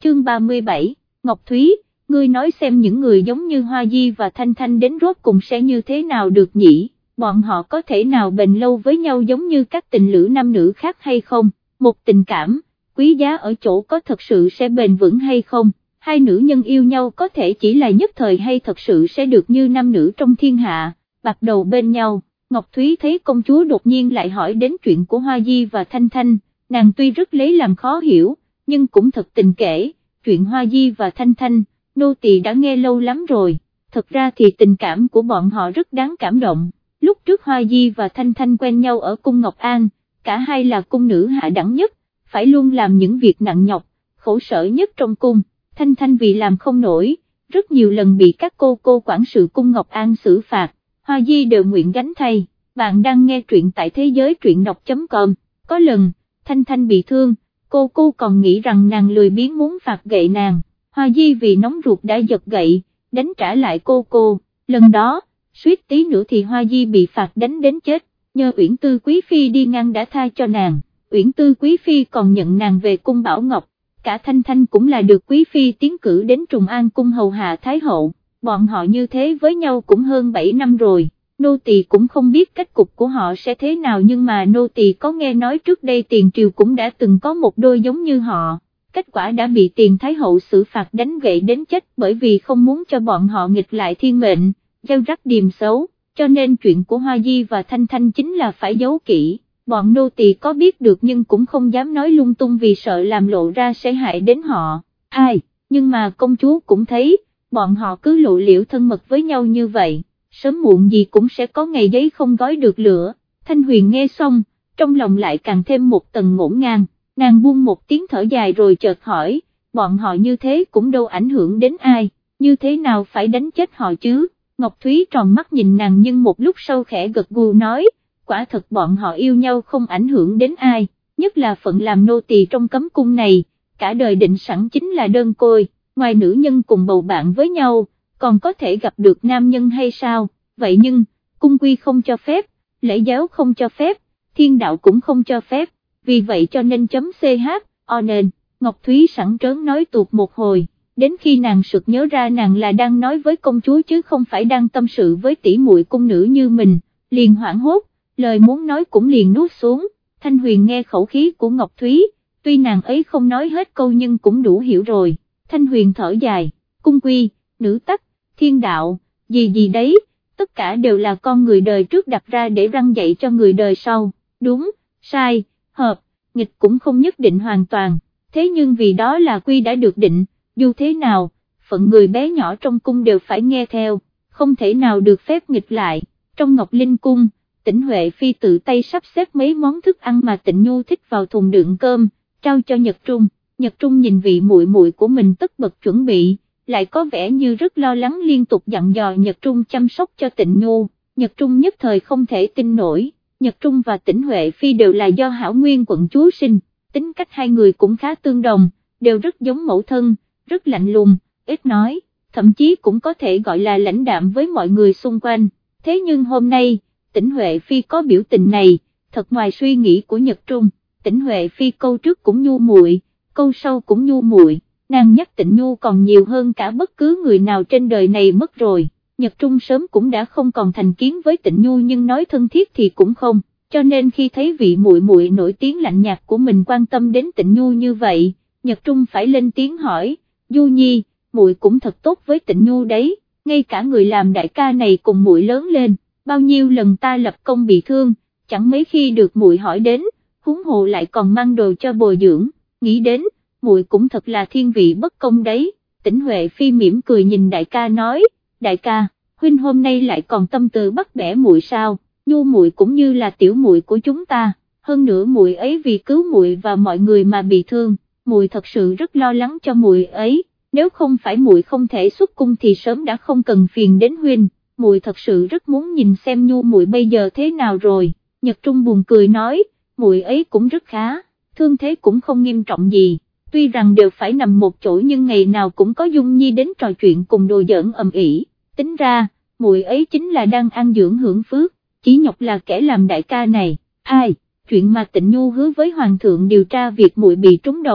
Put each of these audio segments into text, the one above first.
chương 37, Ngọc Thúy, ngươi nói xem những người giống như Hoa Di và Thanh Thanh đến rốt cùng sẽ như thế nào được nhỉ, bọn họ có thể nào bền lâu với nhau giống như các tình lữ nam nữ khác hay không, một tình cảm, quý giá ở chỗ có thật sự sẽ bền vững hay không, hai nữ nhân yêu nhau có thể chỉ là nhất thời hay thật sự sẽ được như nam nữ trong thiên hạ, bạc đầu bên nhau. Ngọc Thúy thấy công chúa đột nhiên lại hỏi đến chuyện của Hoa Di và Thanh Thanh, nàng tuy rất lấy làm khó hiểu, nhưng cũng thật tình kể, chuyện Hoa Di và Thanh Thanh, nô tỳ đã nghe lâu lắm rồi, thật ra thì tình cảm của bọn họ rất đáng cảm động, lúc trước Hoa Di và Thanh Thanh quen nhau ở cung Ngọc An, cả hai là cung nữ hạ đẳng nhất, phải luôn làm những việc nặng nhọc, khổ sở nhất trong cung, Thanh Thanh vì làm không nổi, rất nhiều lần bị các cô quản sự cung Ngọc An xử phạt, Hoa Di đều nguyện gánh thay. Bạn đang nghe truyện tại thế giới truyện đọc.com, có lần, Thanh Thanh bị thương, cô còn nghĩ rằng nàng lười biếng muốn phạt gậy nàng, Hoa Di vì nóng ruột đã giật gậy, đánh trả lại cô, lần đó, suýt tí nữa thì Hoa Di bị phạt đánh đến chết, nhờ Uyển Tư Quý Phi đi ngang đã tha cho nàng, Uyển Tư Quý Phi còn nhận nàng về cung Bảo Ngọc, cả Thanh Thanh cũng là được Quý Phi tiến cử đến Trùng An cung hầu hạ Thái Hậu, bọn họ như thế với nhau cũng hơn 7 năm rồi. Nô tỳ cũng không biết kết cục của họ sẽ thế nào nhưng mà nô tỳ có nghe nói trước đây tiền triều cũng đã từng có một đôi giống như họ, kết quả đã bị tiền Thái Hậu xử phạt đánh gậy đến chết bởi vì không muốn cho bọn họ nghịch lại thiên mệnh, gieo rắc điềm xấu, cho nên chuyện của Hoa Di và Thanh Thanh chính là phải giấu kỹ, bọn nô tỳ có biết được nhưng cũng không dám nói lung tung vì sợ làm lộ ra sẽ hại đến họ, nhưng mà công chúa cũng thấy, bọn họ cứ lộ liễu thân mật với nhau như vậy. Sớm muộn gì cũng sẽ có ngày giấy không gói được lửa, Thanh Huyền nghe xong, trong lòng lại càng thêm một tầng ngổn ngang, nàng buông một tiếng thở dài rồi chợt hỏi, bọn họ như thế cũng đâu ảnh hưởng đến ai, như thế nào phải đánh chết họ chứ, Ngọc Thúy tròn mắt nhìn nàng nhưng một lúc sau khẽ gật gù nói, quả thật bọn họ yêu nhau không ảnh hưởng đến ai, nhất là phận làm nô tỳ trong cấm cung này, cả đời định sẵn chính là đơn côi, ngoài nữ nhân cùng bầu bạn với nhau, còn có thể gặp được nam nhân hay sao, vậy nhưng, cung quy không cho phép, lễ giáo không cho phép, thiên đạo cũng không cho phép, vì vậy cho nên .ch, nên, Ngọc Thúy sẵn trớn nói tuột một hồi, đến khi nàng sực nhớ ra nàng là đang nói với công chúa chứ không phải đang tâm sự với tỷ muội cung nữ như mình, liền hoảng hốt, lời muốn nói cũng liền nuốt xuống, Thanh Huyền nghe khẩu khí của Ngọc Thúy, tuy nàng ấy không nói hết câu nhưng cũng đủ hiểu rồi, Thanh Huyền thở dài, cung quy, nữ tắc, thiên đạo, gì đấy, tất cả đều là con người đời trước đặt ra để răn dạy cho người đời sau, đúng, sai, hợp, nghịch cũng không nhất định hoàn toàn, thế nhưng vì đó là quy đã được định, dù thế nào, phận người bé nhỏ trong cung đều phải nghe theo, không thể nào được phép nghịch lại, trong Ngọc Linh cung, Tĩnh Huệ Phi tự tay sắp xếp mấy món thức ăn mà Tịnh Nhu thích vào thùng đựng cơm, trao cho Nhật Trung nhìn vị muội muội của mình tất bật chuẩn bị, lại có vẻ như rất lo lắng liên tục dặn dò Nhật Trung chăm sóc cho Tịnh Nhu, Nhật Trung nhất thời không thể tin nổi, Nhật Trung và Tĩnh Huệ Phi đều là do Hảo Nguyên quận chúa sinh, tính cách hai người cũng khá tương đồng, đều rất giống mẫu thân, rất lạnh lùng, ít nói, thậm chí cũng có thể gọi là lãnh đạm với mọi người xung quanh, thế nhưng hôm nay, Tĩnh Huệ Phi có biểu tình này, thật ngoài suy nghĩ của Nhật Trung, Tĩnh Huệ Phi câu trước cũng nhu muội, câu sau cũng nhu muội. Nàng nhắc Tịnh Nhu còn nhiều hơn cả bất cứ người nào trên đời này mất rồi, Nhật Trung sớm cũng đã không còn thành kiến với Tịnh Nhu nhưng nói thân thiết thì cũng không, cho nên khi thấy vị muội muội nổi tiếng lạnh nhạt của mình quan tâm đến Tịnh Nhu như vậy, Nhật Trung phải lên tiếng hỏi, Du Nhi, muội cũng thật tốt với Tịnh Nhu đấy, ngay cả người làm đại ca này cùng muội lớn lên, bao nhiêu lần ta lập công bị thương, chẳng mấy khi được muội hỏi đến, huống hồ lại còn mang đồ cho bồi dưỡng, nghĩ đến, muội cũng thật là thiên vị bất công đấy, Tĩnh Huệ Phi mỉm cười nhìn đại ca nói, đại ca, huynh hôm nay lại còn tâm tư bắt bẻ muội sao, Nhu muội cũng như là tiểu muội của chúng ta, hơn nữa muội ấy vì cứu muội và mọi người mà bị thương, muội thật sự rất lo lắng cho muội ấy, nếu không phải muội không thể xuất cung thì sớm đã không cần phiền đến huynh, muội thật sự rất muốn nhìn xem Nhu muội bây giờ thế nào rồi, Nhật Trung buồn cười nói, muội ấy cũng rất khá, thương thế cũng không nghiêm trọng gì. Tuy rằng đều phải nằm một chỗ nhưng ngày nào cũng có Dung Nhi đến trò chuyện cùng đồ giỡn ầm ĩ, tính ra, muội ấy chính là đang ăn dưỡng hưởng phước, chỉ nhọc là kẻ làm đại ca này, chuyện mà Tịnh Nhu hứa với Hoàng thượng điều tra việc muội bị trúng độc,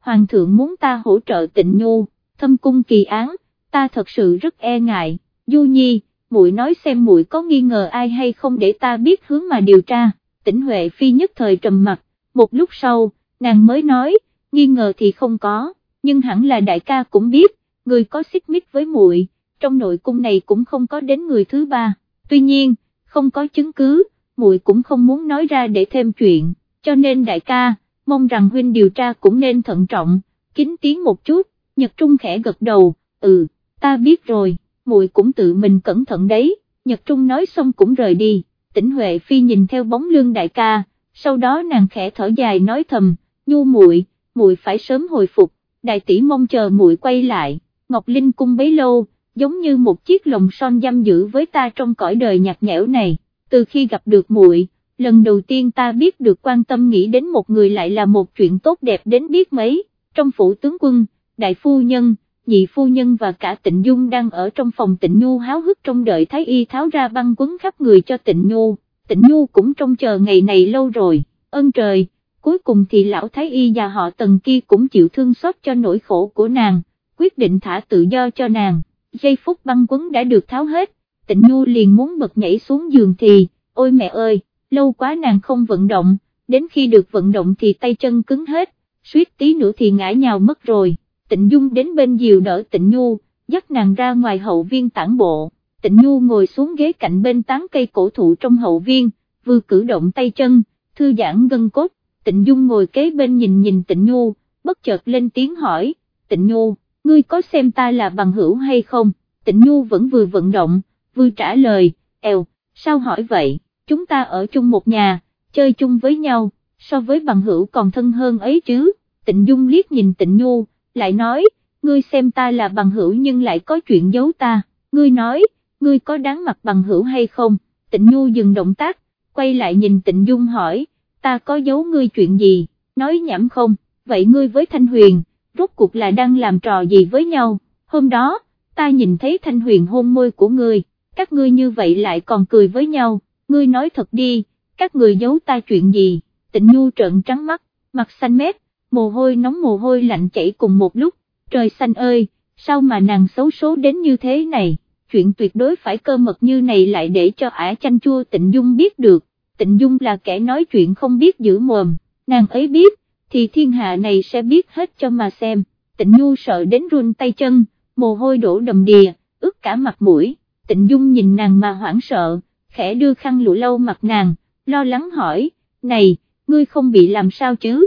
hoàng thượng muốn ta hỗ trợ Tịnh Nhu, thâm cung kỳ án, ta thật sự rất e ngại, Du Nhi, muội nói xem muội có nghi ngờ ai hay không để ta biết hướng mà điều tra. Tĩnh Huệ Phi nhất thời trầm mặt, một lúc sau, nàng mới nói, nghi ngờ thì không có, nhưng hẳn là đại ca cũng biết, người có xích mích với muội, trong nội cung này cũng không có đến người thứ ba, tuy nhiên, không có chứng cứ, muội cũng không muốn nói ra để thêm chuyện, cho nên đại ca, mong rằng huynh điều tra cũng nên thận trọng, kín tiếng một chút. Nhật Trung khẽ gật đầu, ta biết rồi, muội cũng tự mình cẩn thận đấy. Nhật Trung nói xong cũng rời đi. Tĩnh Huệ Phi nhìn theo bóng lưng đại ca, sau đó nàng khẽ thở dài nói thầm, Nhu muội, muội phải sớm hồi phục, đại tỷ mong chờ muội quay lại. Ngọc Linh cung bấy lâu, giống như một chiếc lồng son giam giữ với ta trong cõi đời nhạt nhẽo này, từ khi gặp được muội, lần đầu tiên ta biết được quan tâm nghĩ đến một người lại là một chuyện tốt đẹp đến biết mấy. Trong phủ tướng quân, đại phu nhân, nhị phu nhân và cả Tịnh Dung đang ở trong phòng Tịnh Nhu háo hức trông đợi Thái Y tháo ra băng quấn khắp người cho Tịnh Nhu. Tịnh Nhu cũng trông chờ ngày này lâu rồi, ơn trời, cuối cùng thì lão Thái Y và họ Tần kia cũng chịu thương xót cho nỗi khổ của nàng, quyết định thả tự do cho nàng. Giây phút băng quấn đã được tháo hết, Tịnh Nhu liền muốn bật nhảy xuống giường thì, ôi mẹ ơi, lâu quá nàng không vận động, đến khi được vận động thì tay chân cứng hết, suýt tí nữa thì ngã nhào mất rồi. Tịnh Dung đến bên dìu đỡ Tịnh Nhu, dắt nàng ra ngoài hậu viên tản bộ. Tịnh Nhu ngồi xuống ghế cạnh bên tán cây cổ thụ trong hậu viên, vừa cử động tay chân, thư giãn gân cốt. Tịnh Dung ngồi kế bên nhìn Tịnh Nhu, bất chợt lên tiếng hỏi, Tịnh Nhu, ngươi có xem ta là bằng hữu hay không? Tịnh Nhu vẫn vừa vận động, vừa trả lời, sao hỏi vậy, chúng ta ở chung một nhà, chơi chung với nhau, so với bằng hữu còn thân hơn ấy chứ. Tịnh Dung liếc nhìn Tịnh Nhu, lại nói, ngươi xem ta là bằng hữu nhưng lại có chuyện giấu ta, ngươi nói, ngươi có đáng mặt bằng hữu hay không? Tịnh Nhu dừng động tác, quay lại nhìn Tịnh Dung hỏi, ta có giấu ngươi chuyện gì, nói nhảm không, vậy ngươi với Thanh Huyền, rốt cuộc là đang làm trò gì với nhau? Hôm đó, ta nhìn thấy Thanh Huyền hôn môi của ngươi, các ngươi như vậy lại còn cười với nhau, ngươi nói thật đi, các ngươi giấu ta chuyện gì? Tịnh Nhu trợn trắng mắt, mặt xanh mét, mồ hôi nóng mồ hôi lạnh chảy cùng một lúc, trời xanh ơi, sao mà nàng xấu số đến như thế này, chuyện tuyệt đối phải cơ mật như này lại để cho ả chanh chua Tịnh Dung biết được. Tịnh Dung là kẻ nói chuyện không biết giữ mồm, nàng ấy biết, thì thiên hạ này sẽ biết hết cho mà xem. Tịnh Nhu sợ đến run tay chân, mồ hôi đổ đầm đìa, ướt cả mặt mũi. Tịnh Dung nhìn nàng mà hoảng sợ, khẽ đưa khăn lụa lau mặt nàng, lo lắng hỏi, này, ngươi không bị làm sao chứ?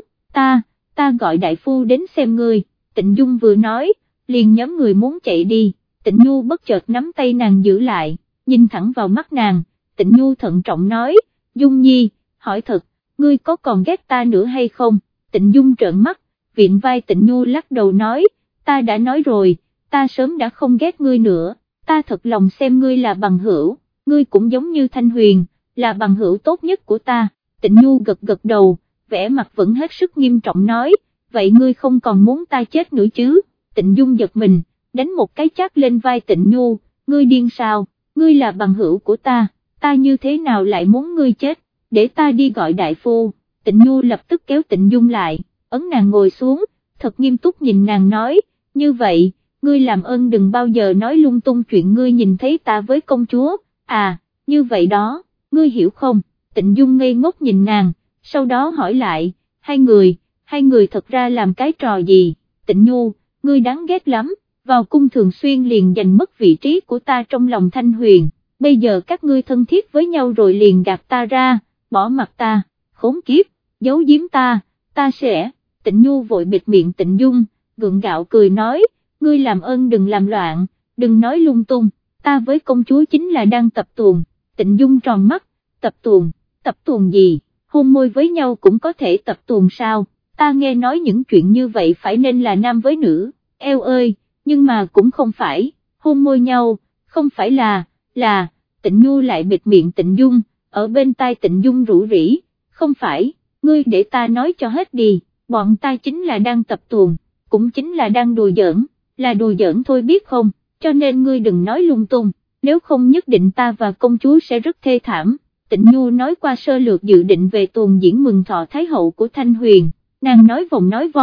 Ta gọi đại phu đến xem ngươi. Tịnh Dung vừa nói, liền nhóm người muốn chạy đi. Tịnh Nhu bất chợt nắm tay nàng giữ lại, nhìn thẳng vào mắt nàng. Tịnh Nhu thận trọng nói, Dung Nhi, hỏi thật, ngươi có còn ghét ta nữa hay không? Tịnh Dung trợn mắt, viện vai Tịnh Nhu lắc đầu nói, ta đã nói rồi, ta sớm đã không ghét ngươi nữa, ta thật lòng xem ngươi là bằng hữu, ngươi cũng giống như Thanh Huyền, là bằng hữu tốt nhất của ta. Tịnh Nhu gật gật đầu, vẻ mặt vẫn hết sức nghiêm trọng nói, vậy ngươi không còn muốn ta chết nữa chứ? Tịnh Dung giật mình, đánh một cái chát lên vai Tịnh Nhu, ngươi điên sao, ngươi là bằng hữu của ta như thế nào lại muốn ngươi chết, để ta đi gọi đại phu. Tịnh Nhu lập tức kéo Tịnh Dung lại, ấn nàng ngồi xuống, thật nghiêm túc nhìn nàng nói, như vậy, ngươi làm ơn đừng bao giờ nói lung tung chuyện ngươi nhìn thấy ta với công chúa, như vậy đó, ngươi hiểu không? Tịnh Dung ngây ngốc nhìn nàng, sau đó hỏi lại, hai người thật ra làm cái trò gì? Tịnh Nhu, ngươi đáng ghét lắm, vào cung thường xuyên liền giành mất vị trí của ta trong lòng Thanh Huyền, bây giờ các ngươi thân thiết với nhau rồi liền gạt ta ra, bỏ mặt ta, khốn kiếp, giấu giếm ta sẽ. Tịnh Nhu vội bịt miệng Tịnh Dung, gượng gạo cười nói, ngươi làm ơn đừng làm loạn, đừng nói lung tung, ta với công chúa chính là đang tập tuồng. Tịnh Dung tròn mắt, tập tuồng gì, hôn môi với nhau cũng có thể tập tuồng sao? Ta nghe nói những chuyện như vậy phải nên là nam với nữ, eo ơi, nhưng mà cũng không phải, hôn môi nhau, không phải là, Tịnh Nhu lại bịt miệng Tịnh Dung, ở bên tai Tịnh Dung rủ rỉ, không phải, ngươi để ta nói cho hết đi, bọn ta chính là đang tập tuồng, cũng chính là đang đùa giỡn, là đùa giỡn thôi biết không, cho nên ngươi đừng nói lung tung, nếu không nhất định ta và công chúa sẽ rất thê thảm. Tịnh Nhu nói qua sơ lược dự định về tuồng diễn mừng thọ Thái hậu của Thanh Huyền, nàng nói vòng nói vo,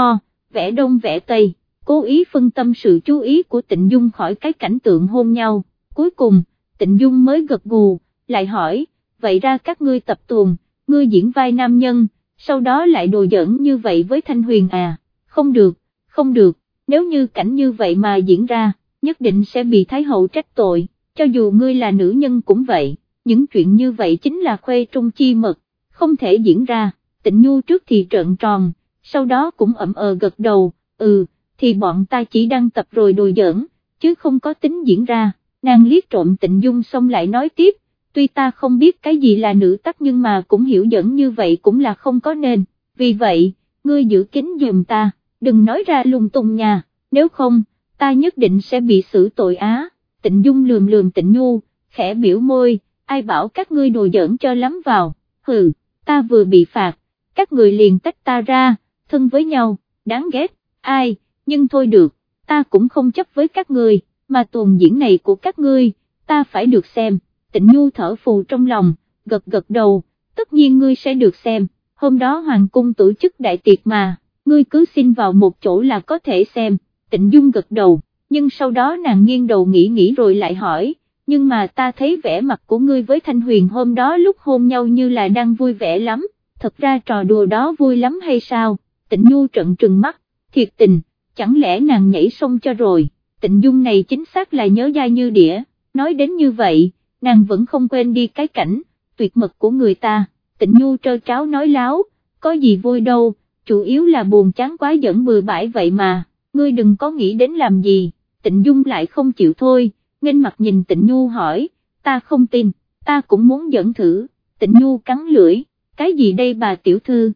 vẽ đông vẽ tây, cố ý phân tâm sự chú ý của Tịnh Dung khỏi cái cảnh tượng hôn nhau. Cuối cùng, Tịnh Dung mới gật gù, lại hỏi, vậy ra các ngươi tập tuồng, ngươi diễn vai nam nhân, sau đó lại đùa giỡn như vậy với Thanh Huyền à? Không được, không được, nếu như cảnh như vậy mà diễn ra, nhất định sẽ bị Thái Hậu trách tội, cho dù ngươi là nữ nhân cũng vậy, những chuyện như vậy chính là khuê trung chi mật, không thể diễn ra. Tịnh Nhu trước thì trợn tròn, sau đó cũng ậm gật đầu, thì bọn ta chỉ đang tập rồi đùa giỡn, chứ không có tính diễn ra. Nàng liếc trộm Tịnh Dung xong lại nói tiếp, tuy ta không biết cái gì là nữ tắc nhưng mà cũng hiểu giỡn như vậy cũng là không có nên, vì vậy, ngươi giữ kín giùm ta, đừng nói ra lung tung nha, nếu không, ta nhất định sẽ bị xử tội á. Tịnh Dung lườm lườm Tịnh Nhu, khẽ biểu môi, ai bảo các ngươi đùa giỡn cho lắm vào, hừ, ta vừa bị phạt, các người liền tách ta ra, thân với nhau, đáng ghét, ai, nhưng thôi được, ta cũng không chấp với các ngươi, mà tuồng diễn này của các ngươi, ta phải được xem. Tịnh Nhu thở phù trong lòng, gật gật đầu, tất nhiên ngươi sẽ được xem, hôm đó Hoàng cung tổ chức đại tiệc mà, ngươi cứ xin vào một chỗ là có thể xem. Tịnh Dung gật đầu, nhưng sau đó nàng nghiêng đầu nghĩ rồi lại hỏi, nhưng mà ta thấy vẻ mặt của ngươi với Thanh Huyền hôm đó lúc hôn nhau như là đang vui vẻ lắm, thật ra trò đùa đó vui lắm hay sao? Tịnh Nhu trợn trừng mắt, thiệt tình, chẳng lẽ nàng nhảy sông cho rồi? Tịnh Dung này chính xác là nhớ dai như đĩa, nói đến như vậy, nàng vẫn không quên đi cái cảnh tuyệt mật của người ta. Tịnh Nhu trơ tráo nói láo, có gì vui đâu, chủ yếu là buồn chán quá giỡn bừa bãi vậy mà, ngươi đừng có nghĩ đến làm gì. Tịnh Dung lại không chịu thôi, nghênh mặt nhìn Tịnh Nhu hỏi, ta không tin, ta cũng muốn giỡn thử. Tịnh Nhu cắn lưỡi, cái gì đây bà tiểu thư,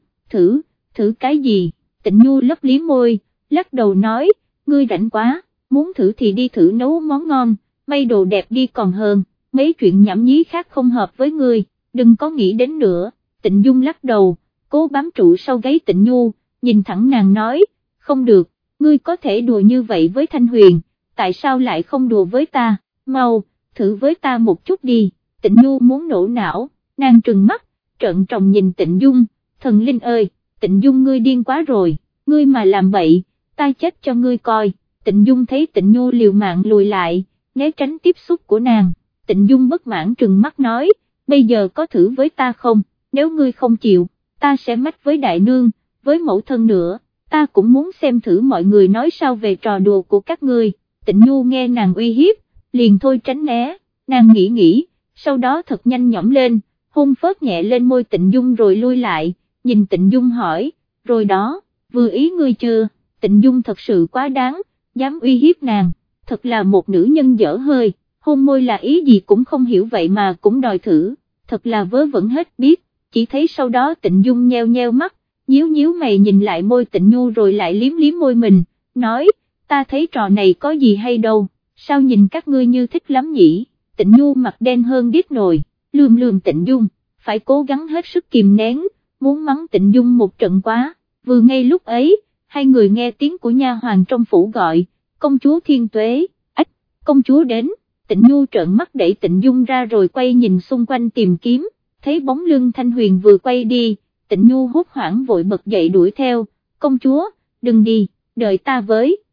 thử cái gì? Tịnh Nhu lấp liếm môi, lắc đầu nói, ngươi rảnh quá, muốn thử thì đi thử nấu món ngon, may đồ đẹp đi còn hơn, mấy chuyện nhảm nhí khác không hợp với ngươi, đừng có nghĩ đến nữa. Tịnh Dung lắc đầu, cố bám trụ sau gáy Tịnh Nhu, nhìn thẳng nàng nói, không được, ngươi có thể đùa như vậy với Thanh Huyền, tại sao lại không đùa với ta, mau, thử với ta một chút đi. Tịnh Nhu muốn nổ não, nàng trừng mắt, trợn tròng nhìn Tịnh Dung, thần linh ơi, Tịnh Dung ngươi điên quá rồi, ngươi mà làm bậy, ta chết cho ngươi coi. Tịnh Dung thấy Tịnh Nhu liều mạng lùi lại, né tránh tiếp xúc của nàng. Tịnh Dung bất mãn trừng mắt nói, bây giờ có thử với ta không, nếu ngươi không chịu, ta sẽ mách với đại nương, với mẫu thân nữa, ta cũng muốn xem thử mọi người nói sao về trò đùa của các ngươi. Tịnh Nhu nghe nàng uy hiếp, liền thôi tránh né, nàng nghĩ, sau đó thật nhanh nhõm lên, hôn phớt nhẹ lên môi Tịnh Dung rồi lui lại, nhìn Tịnh Dung hỏi, rồi đó, vừa ý ngươi chưa? Tịnh Dung thật sự quá đáng, dám uy hiếp nàng, thật là một nữ nhân dở hơi, hôn môi là ý gì cũng không hiểu vậy mà cũng đòi thử, thật là vớ vẩn hết biết. Chỉ thấy sau đó Tịnh Dung nheo nheo mắt, nhíu mày nhìn lại môi Tịnh Nhu rồi lại liếm môi mình, nói, ta thấy trò này có gì hay đâu, sao nhìn các ngươi như thích lắm nhỉ? Tịnh Nhu mặt đen hơn điếc nồi, lườm Tịnh Dung, phải cố gắng hết sức kìm nén, muốn mắng Tịnh Dung một trận quá. Vừa ngay lúc ấy, hai người nghe tiếng của nha hoàn trong phủ gọi, công chúa Thiên Tuế, ách, công chúa đến. Tịnh Nhu trợn mắt đẩy Tịnh Dung ra rồi quay nhìn xung quanh tìm kiếm, thấy bóng lưng Thanh Huyền vừa quay đi, Tịnh Nhu hốt hoảng vội bật dậy đuổi theo, công chúa, đừng đi, đợi ta với.